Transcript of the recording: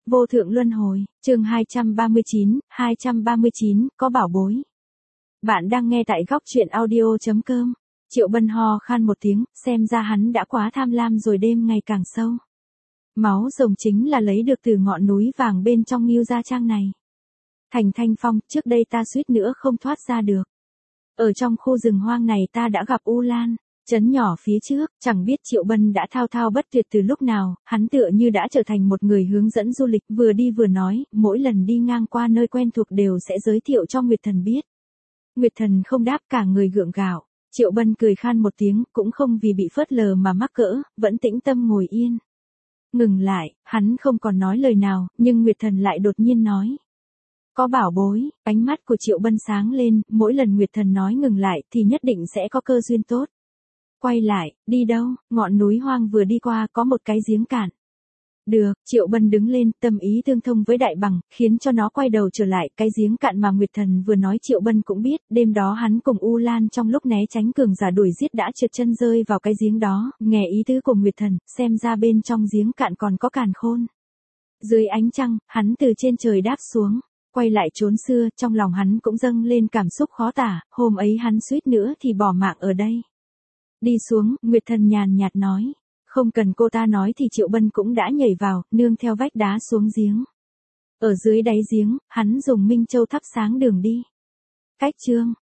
Vô thượng luân hồi, chương 239, có bảo bối. Bạn đang nghe tại góc truyện audio.com. Triệu Bân ho khan một tiếng, xem ra hắn đã quá tham lam rồi, đêm ngày càng sâu. Máu rồng chính là lấy được từ ngọn núi vàng bên trong Ngưu Gia Trang này. Thành Thanh Phong, trước đây ta suýt nữa không thoát ra được. Ở trong khu rừng hoang này ta đã gặp U Lan. Trấn nhỏ phía trước, chẳng biết Triệu Bân đã thao thao bất tuyệt từ lúc nào, hắn tựa như đã trở thành một người hướng dẫn du lịch, vừa đi vừa nói, mỗi lần đi ngang qua nơi quen thuộc đều sẽ giới thiệu cho Nguyệt Thần biết. Nguyệt Thần không đáp, cả người gượng gạo. Triệu Bân cười khan một tiếng, cũng không vì bị phớt lờ mà mắc cỡ, vẫn tĩnh tâm ngồi yên. Ngừng lại, hắn không còn nói lời nào, nhưng Nguyệt Thần lại đột nhiên nói. Có bảo bối, ánh mắt của Triệu Bân sáng lên, mỗi lần Nguyệt Thần nói ngừng lại thì nhất định sẽ có cơ duyên tốt. Quay lại, đi đâu, ngọn núi hoang vừa đi qua có một cái giếng cạn. Được, Triệu Bân đứng lên, tâm ý tương thông với Đại Bằng, khiến cho nó quay đầu trở lại. Cái giếng cạn mà Nguyệt Thần vừa nói Triệu Bân cũng biết, đêm đó hắn cùng U Lan trong lúc né tránh cường giả đuổi giết đã trượt chân rơi vào cái giếng đó. Nghe ý tứ của Nguyệt Thần, xem ra bên trong giếng cạn còn có càn khôn. Dưới ánh trăng, hắn từ trên trời đáp xuống. Quay lại chốn xưa, trong lòng hắn cũng dâng lên cảm xúc khó tả, hôm ấy hắn suýt nữa thì bỏ mạng ở đây. Đi xuống, Nguyệt Thần nhàn nhạt nói. Không cần cô ta nói thì Triệu Bân cũng đã nhảy vào, nương theo vách đá xuống giếng. Ở dưới đáy giếng, hắn dùng Minh Châu thắp sáng đường đi. Cách chương,